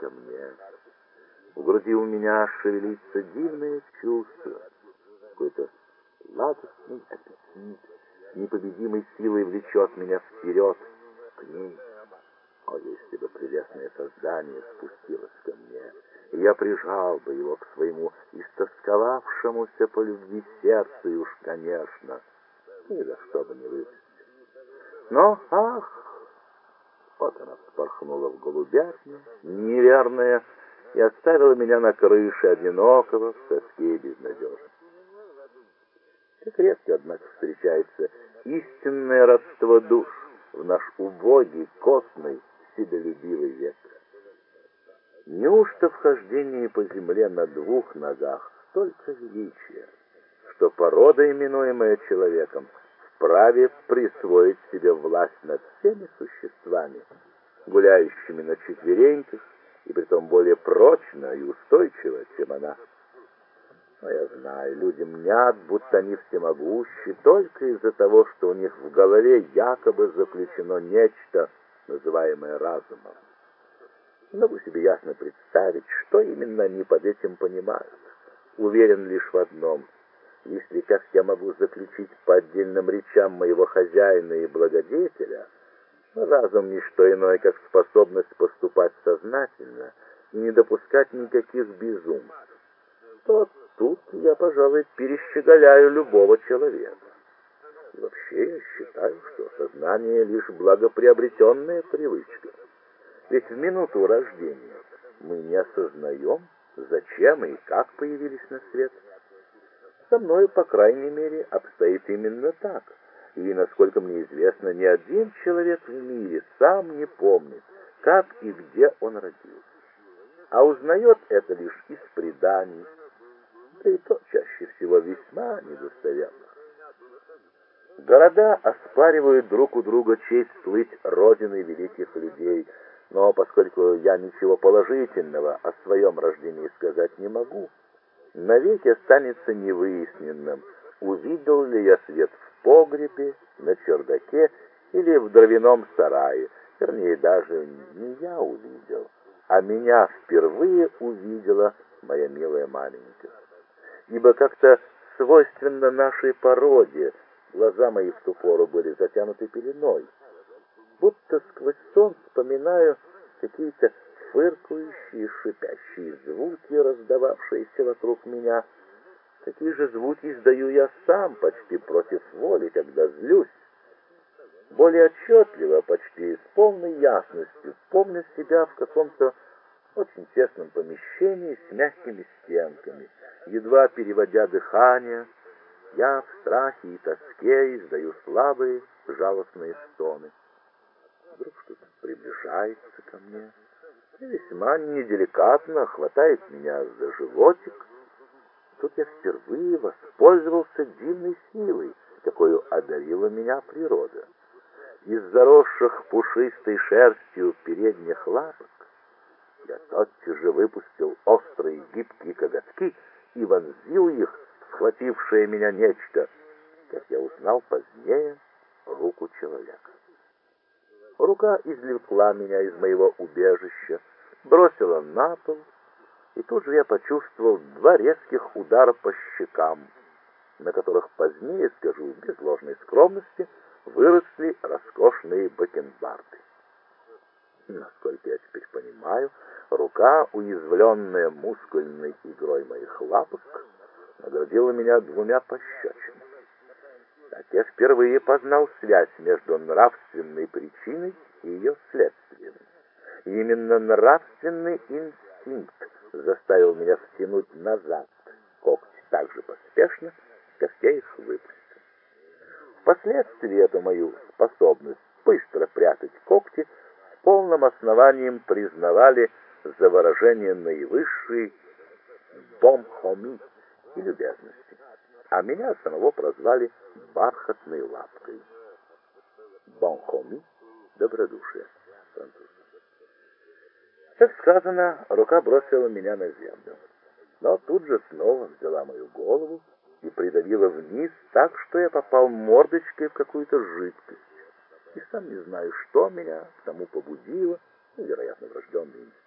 ко мне. В груди у меня шевелится дивное чувство, какой-то сладостный аппетит, непобедимой силой влечет меня вперед к ней. О, если бы прелестное создание спустилось ко мне, и я прижал бы его к своему истосковавшемуся по любви сердцу, и уж, конечно, ни за что бы не выпустил. Но, ах, вот она вспорхнула в голубятню, неверная, и оставила меня на крыше, одинокого, в тоске и безнадежности. Как редко, однако, встречается истинное родство душ в наш убогий, костный, себялюбивый век. Неужто вхождение по земле на двух ногах столько величия, что порода, именуемая человеком, вправе присвоить себе власть над всеми существами, гуляющими на четвереньках, и притом более прочно и устойчиво, чем она? Но я знаю, люди мнят, будто они всемогущи только из-за того, что у них в голове якобы заключено нечто, называемое разумом. Не могу себе ясно представить, что именно они под этим понимают. Уверен лишь в одном: если, как я могу заключить по отдельным речам моего хозяина и благодетеля, разум не что иное, как способность поступать сознательно и не допускать никаких безумств, то тут я, пожалуй, перещеголяю любого человека. И вообще я считаю, что сознание лишь благоприобретенная привычка. Ведь в минуту рождения мы не осознаем, зачем и как появились на свет. Со мною, по крайней мере, обстоит именно так. И, насколько мне известно, ни один человек в мире сам не помнит, как и где он родился. А узнает это лишь из преданий, да и то чаще всего весьма недостоверных. Города оспаривают друг у друга честь слыть родиной великих людей, но поскольку я ничего положительного о своем рождении сказать не могу, навеки останется невыясненным, увидел ли я свет в погребе, на чердаке или в дровяном сарае. Вернее, даже не я увидел, а меня впервые увидела моя милая маменька. Ибо как-то свойственно нашей породе, глаза мои в ту пору были затянуты пеленой. Будто сквозь сон вспоминаю какие-то фыркающие, шипящие звуки, раздававшиеся вокруг меня. Такие же звуки издаю я сам, почти против воли, когда злюсь. Более отчетливо, почти с полной ясностью, помню себя в каком-то очень тесном помещении с мягкими стенками. Едва переводя дыхание, я в страхе и тоске издаю слабые, жалостные стоны. Вдруг что-то приближается ко мне и весьма неделикатно хватает меня за животик. Тут я впервые воспользовался дивной силой, какую одарила меня природа. Из заросших пушистой шерстью передних лапок я тотчас же выпустил острые гибкие коготки и вонзил их в схватившее меня нечто, как я узнал позднее, руку человека. Рука извлекла меня из моего убежища, бросила на пол, и тут же я почувствовал два резких удара по щекам, на которых позднее, скажу без ложной скромности, выросли роскошные бакенбарды. Насколько я теперь понимаю, рука, уязвленная мускульной игрой моих лапок, наградила меня двумя пощечинами. Так я впервые познал связь между нравственной причиной и ее следствием. И именно нравственный инстинкт заставил меня втянуть назад когти так же поспешно, как я их выпустил. Впоследствии эту мою способность быстро прятать когти с полным основанием признавали за выражение наивысшей бонхоми и любезности, а меня самого прозвали бархатной лапкой. Бонхоми — добродушие, французский. Как сказано, рука бросила меня на землю, но тут же снова взяла мою голову и придавила вниз так, что я попал мордочкой в какую-то жидкость. И сам не знаю, что меня к тому побудило, вероятно, врожденный инстинкт.